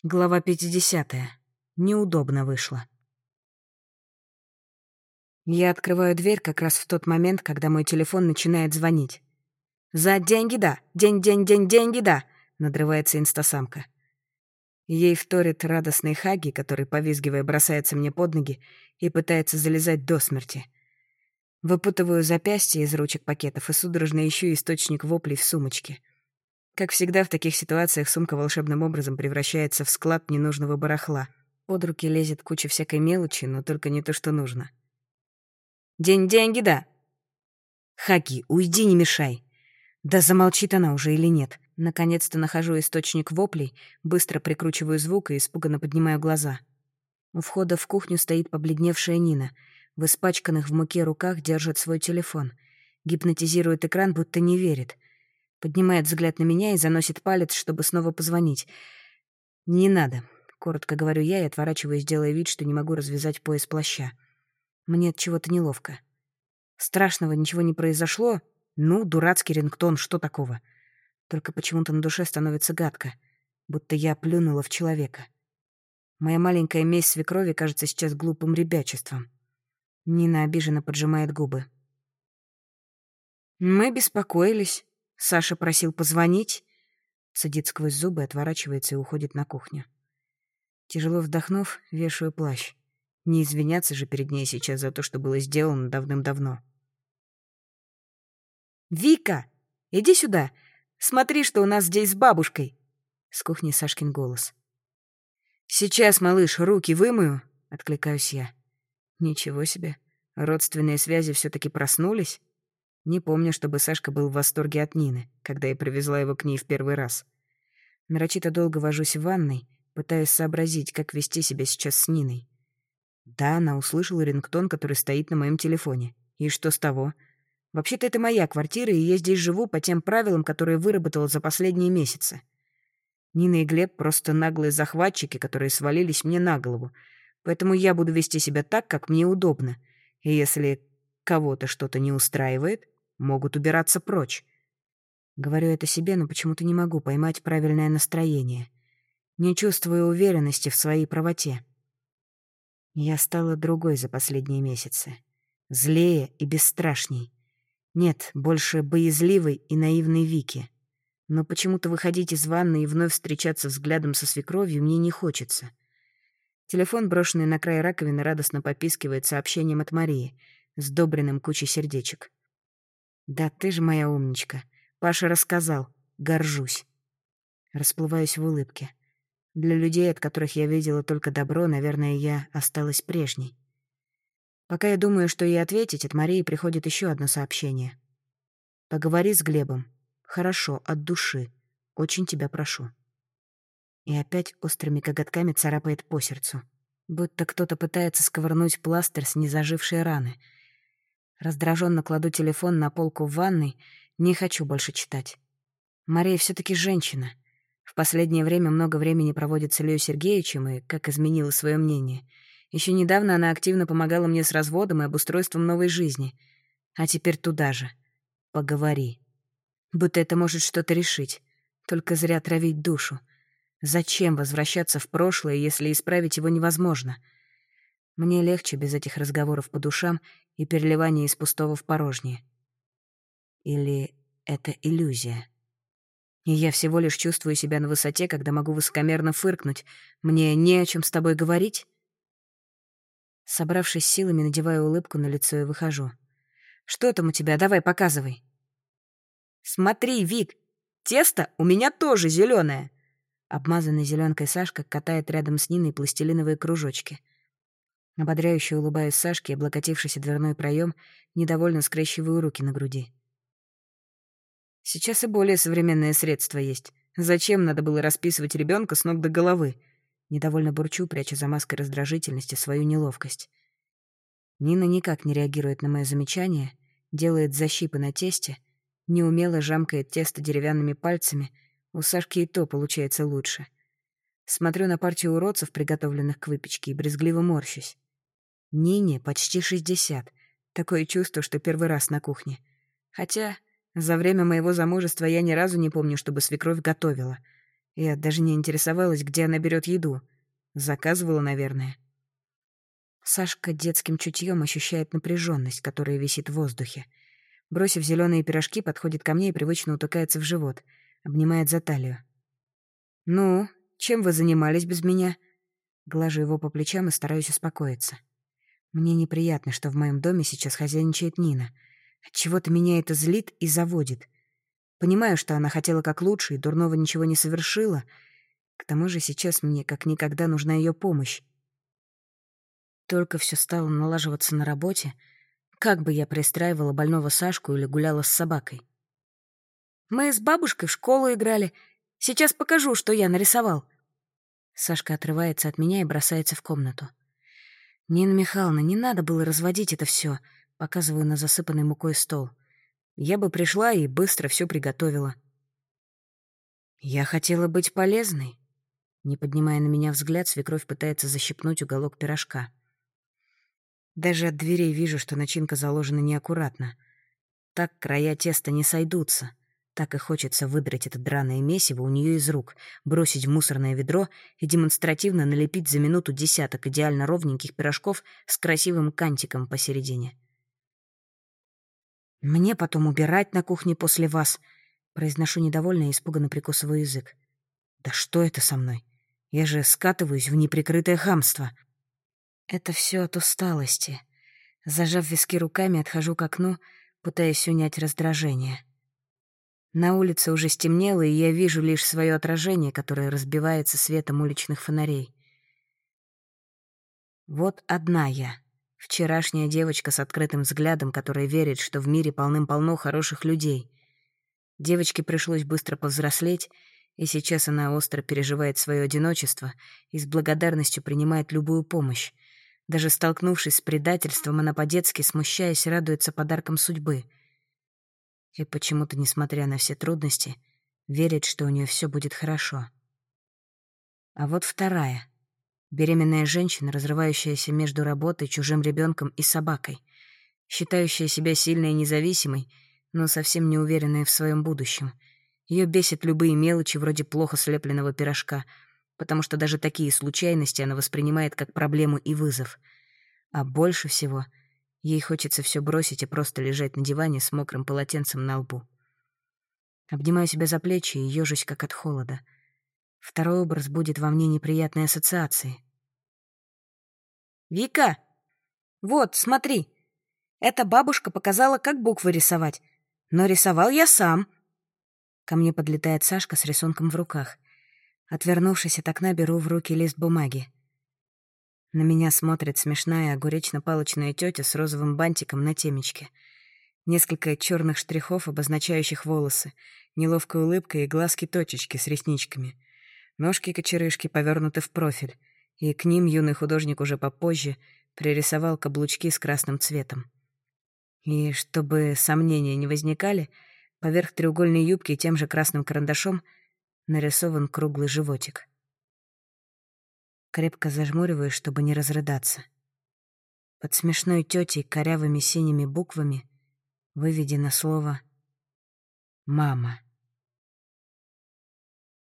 Глава 50. Неудобно вышло. Я открываю дверь как раз в тот момент, когда мой телефон начинает звонить. «За деньги, да! Деньги, да!» — надрывается инстасамка. Ей вторит радостный Хаги, который, повизгивая, бросается мне под ноги и пытается залезать до смерти. Выпутываю запястье из ручек пакетов и судорожно ищу источник воплей в сумочке. Как всегда в таких ситуациях сумка волшебным образом превращается в склад ненужного барахла. Под руки лезет куча всякой мелочи, но только не то, что нужно. Деньги, да!» «Хаги, уйди, не мешай!» Да замолчит она уже или нет. Наконец-то нахожу источник воплей, быстро прикручиваю звук и испуганно поднимаю глаза. У входа в кухню стоит побледневшая Нина. В испачканных в муке руках держит свой телефон. Гипнотизирует экран, будто не верит. Поднимает взгляд на меня и заносит палец, чтобы снова позвонить. «Не надо», — коротко говорю я и отворачиваюсь, делая вид, что не могу развязать пояс плаща. Мне от чего-то неловко. Страшного ничего не произошло. Ну, дурацкий рингтон, что такого? Только почему-то на душе становится гадко, будто я плюнула в человека. Моя маленькая месть свекрови кажется сейчас глупым ребячеством. Нина обиженно поджимает губы. «Мы беспокоились. Саша просил позвонить». Цедит сквозь зубы, отворачивается и уходит на кухню. Тяжело вздохнув, вешаю плащ. Не извиняться же перед ней сейчас за то, что было сделано давным-давно. «Вика, иди сюда! Смотри, что у нас здесь с бабушкой!» С кухни Сашкин голос. «Сейчас, малыш, руки вымою!» — откликаюсь я. Ничего себе, родственные связи все-таки проснулись? Не помню, чтобы Сашка был в восторге от Нины, когда я привезла его к ней в первый раз. Нарочито долго вожусь в ванной, пытаясь сообразить, как вести себя сейчас с Ниной. Да, она услышала рингтон, который стоит на моем телефоне. И что с того? Вообще-то это моя квартира, и я здесь живу по тем правилам, которые выработала за последние месяцы. Нина и Глеб просто наглые захватчики, которые свалились мне на голову. Поэтому я буду вести себя так, как мне удобно. И если кого-то что-то не устраивает, могут убираться прочь. Говорю это себе, но почему-то не могу поймать правильное настроение. Не чувствую уверенности в своей правоте. Я стала другой за последние месяцы. Злее и бесстрашней. Нет, больше боязливой и наивной Вики. Но почему-то выходить из ванны и вновь встречаться взглядом со свекровью мне не хочется. Телефон, брошенный на край раковины, радостно попискивает сообщением от Марии, сдобренным кучей сердечек. «Да ты же моя умничка. Паша рассказал. Горжусь». Расплываюсь в улыбке. Для людей, от которых я видела только добро, наверное, я осталась прежней. Пока я думаю, что ей ответить, от Марии приходит еще одно сообщение. «Поговори с Глебом. Хорошо, от души. Очень тебя прошу». И опять острыми коготками царапает по сердцу. Будто кто-то пытается сковырнуть пластырь с незажившей раны. Раздраженно кладу телефон на полку в ванной. Не хочу больше читать. Мария все-таки женщина. В последнее время много времени проводит с Ильей Сергеевичем и как изменила свое мнение. Еще недавно она активно помогала мне с разводом и обустройством новой жизни. А теперь туда же. Поговори. Будто это может что-то решить. Только зря травить душу. Зачем возвращаться в прошлое, если исправить его невозможно? Мне легче без этих разговоров по душам и переливания из пустого в порожнее. Или это иллюзия? И я всего лишь чувствую себя на высоте, когда могу высокомерно фыркнуть. Мне не о чем с тобой говорить? Собравшись силами, надеваю улыбку на лицо и выхожу. «Что там у тебя? Давай, показывай». «Смотри, Вик, тесто у меня тоже зеленое. Обмазанный зеленкой Сашка катает рядом с Ниной пластилиновые кружочки. Ободряюще улыбаюсь Сашке, облокотившись о дверной проем, недовольно скрещиваю руки на груди. Сейчас и более современные средства есть. Зачем надо было расписывать ребенка с ног до головы? Недовольно бурчу, пряча за маской раздражительности свою неловкость. Нина никак не реагирует на мое замечание, делает защипы на тесте, неумело жамкает тесто деревянными пальцами. У Сашки и то получается лучше. Смотрю на партию уродцев, приготовленных к выпечке, и брезгливо морщусь. Нине почти 60. Такое чувство, что первый раз на кухне. Хотя за время моего замужества я ни разу не помню, чтобы свекровь готовила. Я даже не интересовалась, где она берет еду. Заказывала, наверное. Сашка детским чутьем ощущает напряженность, которая висит в воздухе. Бросив зеленые пирожки, подходит ко мне и привычно утыкается в живот, обнимает за талию. «Ну, чем вы занимались без меня?» Глажу его по плечам и стараюсь успокоиться. Мне неприятно, что в моем доме сейчас хозяйничает Нина. Отчего-то меня это злит и заводит. Понимаю, что она хотела как лучше и дурного ничего не совершила. К тому же сейчас мне как никогда нужна ее помощь. Только все стало налаживаться на работе, как бы я пристраивала больного Сашку или гуляла с собакой. «Мы с бабушкой в школу играли. Сейчас покажу, что я нарисовал». Сашка отрывается от меня и бросается в комнату. «Нина Михайловна, не надо было разводить это все», — показываю на засыпанный мукой стол. «Я бы пришла и быстро все приготовила». «Я хотела быть полезной». Не поднимая на меня взгляд, свекровь пытается защипнуть уголок пирожка. Даже от дверей вижу, что начинка заложена неаккуратно. Так края теста не сойдутся. Так и хочется выдрать это драное месиво у нее из рук, бросить в мусорное ведро и демонстративно налепить за минуту десяток идеально ровненьких пирожков с красивым кантиком посередине. «Мне потом убирать на кухне после вас», — произношу недовольно и испуганно прикусываю язык. «Да что это со мной? Я же скатываюсь в неприкрытое хамство». Это все от усталости. Зажав виски руками, отхожу к окну, пытаясь унять раздражение. На улице уже стемнело, и я вижу лишь свое отражение, которое разбивается светом уличных фонарей. Вот одна я. Вчерашняя девочка с открытым взглядом, которая верит, что в мире полным-полно хороших людей. Девочке пришлось быстро повзрослеть, и сейчас она остро переживает свое одиночество и с благодарностью принимает любую помощь. Даже столкнувшись с предательством, она по-детски, смущаясь, радуется подаркам судьбы. И почему-то, несмотря на все трудности, верит, что у нее все будет хорошо. А вот вторая. Беременная женщина, разрывающаяся между работой, чужим ребенком и собакой, считающая себя сильной и независимой, но совсем не уверенная в своем будущем. Ее бесит любые мелочи, вроде плохо слепленного пирожка, потому что даже такие случайности она воспринимает как проблему и вызов. А больше всего ей хочется все бросить и просто лежать на диване с мокрым полотенцем на лбу. Обнимаю себя за плечи и ежусь как от холода. Второй образ будет во мне неприятной ассоциации. «Вика! Вот, смотри! Эта бабушка показала, как буквы рисовать. Но рисовал я сам!» Ко мне подлетает Сашка с рисунком в руках. Отвернувшись от окна, беру в руки лист бумаги. На меня смотрит смешная огуречно-палочная тетя с розовым бантиком на темечке. Несколько черных штрихов, обозначающих волосы, неловкая улыбка и глазки-точечки с ресничками. Ножки-кочерышки повернуты в профиль, и к ним юный художник уже попозже пририсовал каблучки с красным цветом. И чтобы сомнения не возникали, поверх треугольной юбки тем же красным карандашом нарисован круглый животик. Крепко зажмуриваюсь, чтобы не разрыдаться. Под смешной тетей корявыми синими буквами выведено слово «мама».